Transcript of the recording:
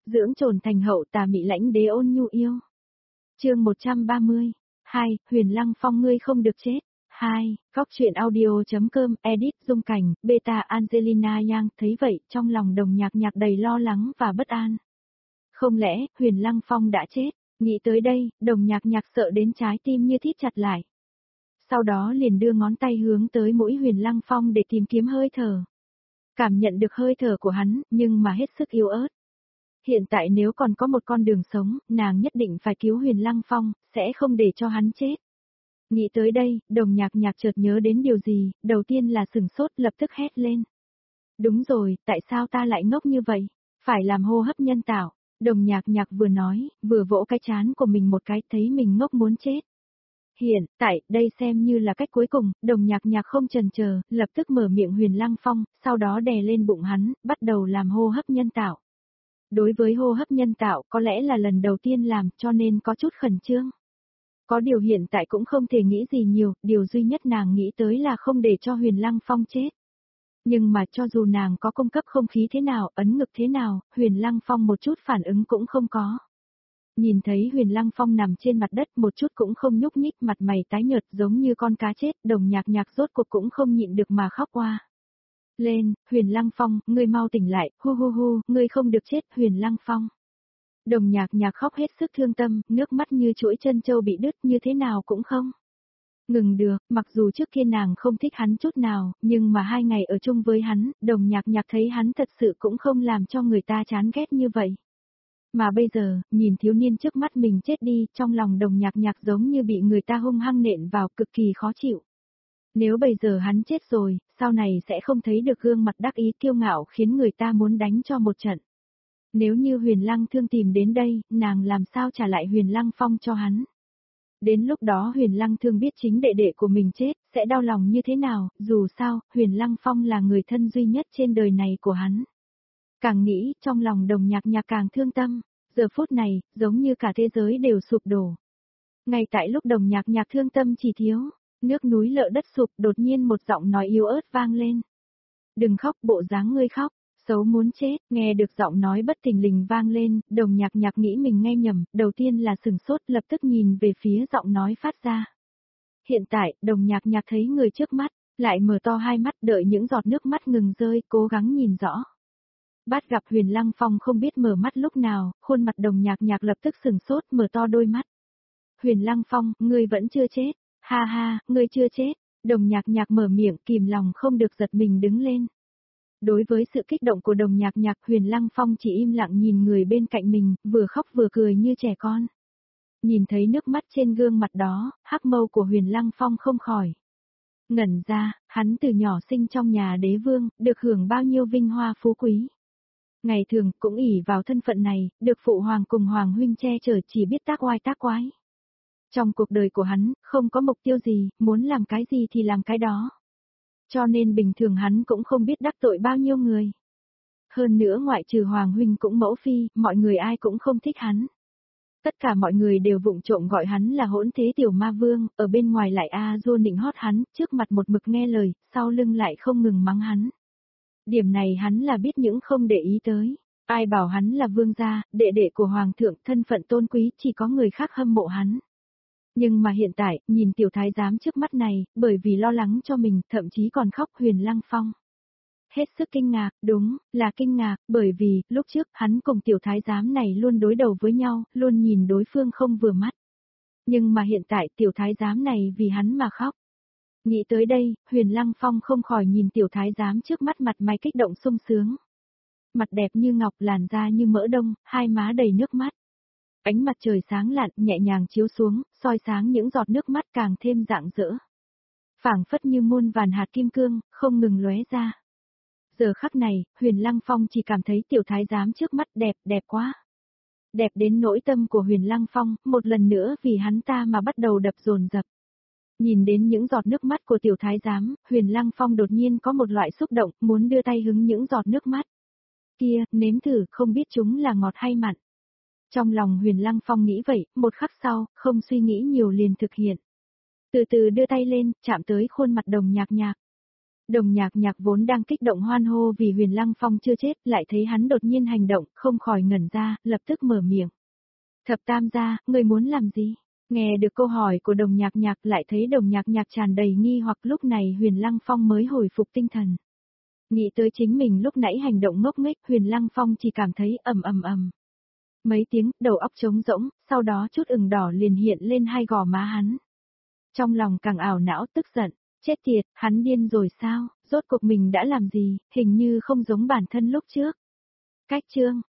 dưỡng trồn thành hậu tà mị lãnh đế ôn nhu yêu. Chương 130. 2. Huyền Lăng Phong ngươi không được chết. 2. Góc truyện audio.com edit dung cảnh, beta Angelina Yang thấy vậy trong lòng Đồng Nhạc Nhạc đầy lo lắng và bất an. Không lẽ Huyền Lăng Phong đã chết? Nghĩ tới đây, Đồng Nhạc Nhạc sợ đến trái tim như thít chặt lại. Sau đó liền đưa ngón tay hướng tới mũi Huyền Lăng Phong để tìm kiếm hơi thở. Cảm nhận được hơi thở của hắn, nhưng mà hết sức yếu ớt. Hiện tại nếu còn có một con đường sống, nàng nhất định phải cứu Huyền Lăng Phong, sẽ không để cho hắn chết. Nghĩ tới đây, Đồng Nhạc Nhạc chợt nhớ đến điều gì, đầu tiên là sửng sốt lập tức hét lên. Đúng rồi, tại sao ta lại ngốc như vậy? Phải làm hô hấp nhân tạo. Đồng Nhạc Nhạc vừa nói, vừa vỗ cái trán của mình một cái thấy mình ngốc muốn chết. Hiện tại, đây xem như là cách cuối cùng, Đồng Nhạc Nhạc không chần chờ, lập tức mở miệng Huyền Lăng Phong, sau đó đè lên bụng hắn, bắt đầu làm hô hấp nhân tạo. Đối với hô hấp nhân tạo có lẽ là lần đầu tiên làm cho nên có chút khẩn trương. Có điều hiện tại cũng không thể nghĩ gì nhiều, điều duy nhất nàng nghĩ tới là không để cho Huyền Lăng Phong chết. Nhưng mà cho dù nàng có cung cấp không khí thế nào, ấn ngực thế nào, Huyền Lăng Phong một chút phản ứng cũng không có. Nhìn thấy Huyền Lăng Phong nằm trên mặt đất một chút cũng không nhúc nhích, mặt mày tái nhợt giống như con cá chết, Đồng Nhạc Nhạc rốt cuộc cũng không nhịn được mà khóc qua. Lên, Huyền Lăng Phong, ngươi mau tỉnh lại, hu hu hu, ngươi không được chết, Huyền Lăng Phong. Đồng Nhạc Nhạc khóc hết sức thương tâm, nước mắt như chuỗi chân châu bị đứt như thế nào cũng không ngừng được, mặc dù trước kia nàng không thích hắn chút nào, nhưng mà 2 ngày ở chung với hắn, Đồng Nhạc Nhạc thấy hắn thật sự cũng không làm cho người ta chán ghét như vậy. Mà bây giờ, nhìn thiếu niên trước mắt mình chết đi, trong lòng Đồng Nhạc Nhạc giống như bị người ta hung hăng nện vào, cực kỳ khó chịu. Nếu bây giờ hắn chết rồi, sau này sẽ không thấy được gương mặt đắc ý kiêu ngạo khiến người ta muốn đánh cho một trận. Nếu như Huyền Lăng Thương tìm đến đây, nàng làm sao trả lại Huyền Lăng Phong cho hắn? Đến lúc đó Huyền Lăng Thương biết chính đệ đệ của mình chết, sẽ đau lòng như thế nào, dù sao, Huyền Lăng Phong là người thân duy nhất trên đời này của hắn. Càng nghĩ, trong lòng Đồng Nhạc Nhạc càng thương tâm, giờ phút này, giống như cả thế giới đều sụp đổ. Ngay tại lúc Đồng Nhạc Nhạc thương tâm chỉ thiếu, nước núi lở đất sụp, đột nhiên một giọng nói yếu ớt vang lên. Đừng khóc, bộ dáng ngươi khóc, xấu muốn chết, nghe được giọng nói bất thình lình vang lên, Đồng Nhạc Nhạc nghĩ mình nghe nhầm, đầu tiên là sửng sốt lập tức nhìn về phía giọng nói phát ra. Hiện tại, Đồng Nhạc Nhạc thấy người trước mắt, lại mở to hai mắt đợi những giọt nước mắt ngừng rơi, cố gắng nhìn rõ. Bắt gặp Huyền Lăng Phong không biết mở mắt lúc nào, khuôn mặt Đồng Nhạc Nhạc lập tức sửng sốt mở to đôi mắt. Huyền Lăng Phong, ngươi vẫn chưa chết, ha ha, ngươi chưa chết, Đồng Nhạc Nhạc mở miệng kìm lòng không được giật mình đứng lên. Đối với sự kích động của Đồng Nhạc Nhạc, Huyền Lăng Phong chỉ im lặng nhìn người bên cạnh mình, vừa khóc vừa cười như trẻ con. Nhìn thấy nước mắt trên gương mặt đó, hắc mâu của Huyền Lăng Phong không khỏi ngẩn ra, hắn từ nhỏ sinh trong nhà đế vương, được hưởng bao nhiêu vinh hoa phú quý. Ngày thường cũng ỷ vào thân phận này, được phụ hoàng cùng hoàng huynh che chở chỉ biết tác oai tác quái. Trong cuộc đời của hắn, không có mục tiêu gì, muốn làm cái gì thì làm cái đó. Cho nên bình thường hắn cũng không biết đắc tội bao nhiêu người. Hơn nữa ngoại trừ hoàng huynh cũng mẫu phi, mọi người ai cũng không thích hắn. Tất cả mọi người đều vụng trộm gọi hắn là hỗn thế tiểu ma vương, ở bên ngoài lại du nịnh hót hắn, trước mặt một mực nghe lời, sau lưng lại không ngừng mắng hắn. Điểm này hắn là biết những không để ý tới. Ai bảo hắn là vương gia, đệ đệ của hoàng thượng, thân phận tôn quý, chỉ có người khác hâm mộ hắn. Nhưng mà hiện tại, nhìn tiểu thái giám trước mắt này, bởi vì lo lắng cho mình, thậm chí còn khóc, Huyền Lăng Phong. Hết sức kinh ngạc, đúng, là kinh ngạc, bởi vì, lúc trước, hắn cùng tiểu thái giám này luôn đối đầu với nhau, luôn nhìn đối phương không vừa mắt. Nhưng mà hiện tại, tiểu thái giám này vì hắn mà khóc. Nghĩ tới đây, Huyền Lăng Phong không khỏi nhìn tiểu thái giám trước mắt, mặt mày kích động sung sướng. Mặt đẹp như ngọc, làn da như mỡ đông, hai má đầy nước mắt. Ánh mặt trời sáng lạn, nhẹ nhàng chiếu xuống, soi sáng những giọt nước mắt càng thêm rạng rỡ. Phảng phất như muôn vàn hạt kim cương, không ngừng lóe ra. Giờ khắc này, Huyền Lăng Phong chỉ cảm thấy tiểu thái giám trước mắt đẹp, đẹp quá. Đẹp đến nỗi tâm của Huyền Lăng Phong, một lần nữa vì hắn ta mà bắt đầu đập dồn dập. Nhìn đến những giọt nước mắt của tiểu thái giám, Huyền Lăng Phong đột nhiên có một loại xúc động, muốn đưa tay hứng những giọt nước mắt. Kia, nếm thử, không biết chúng là ngọt hay mặn. Trong lòng Huyền Lăng Phong nghĩ vậy, một khắc sau, không suy nghĩ nhiều liền thực hiện. Từ từ đưa tay lên, chạm tới khuôn mặt Đồng Nhạc Nhạc. Đồng Nhạc Nhạc vốn đang kích động hoan hô vì Huyền Lăng Phong chưa chết, lại thấy hắn đột nhiên hành động, không khỏi ngẩn ra, lập tức mở miệng. Thập Tam gia, người muốn làm gì? Nghe được câu hỏi của Đồng Nhạc Nhạc, lại thấy Đồng Nhạc Nhạc tràn đầy nghi hoặc, lúc này Huyền Lăng Phong mới hồi phục tinh thần. Nghĩ tới chính mình lúc nãy hành động ngốc nghếch, Huyền Lăng Phong chỉ cảm thấy ầm ầm ầm. Mấy tiếng, đầu óc trống rỗng, sau đó chút ửng đỏ liền hiện lên hai gò má hắn. Trong lòng càng ảo não tức giận, chết tiệt, hắn điên rồi sao, rốt cuộc mình đã làm gì, hình như không giống bản thân lúc trước. Cách chương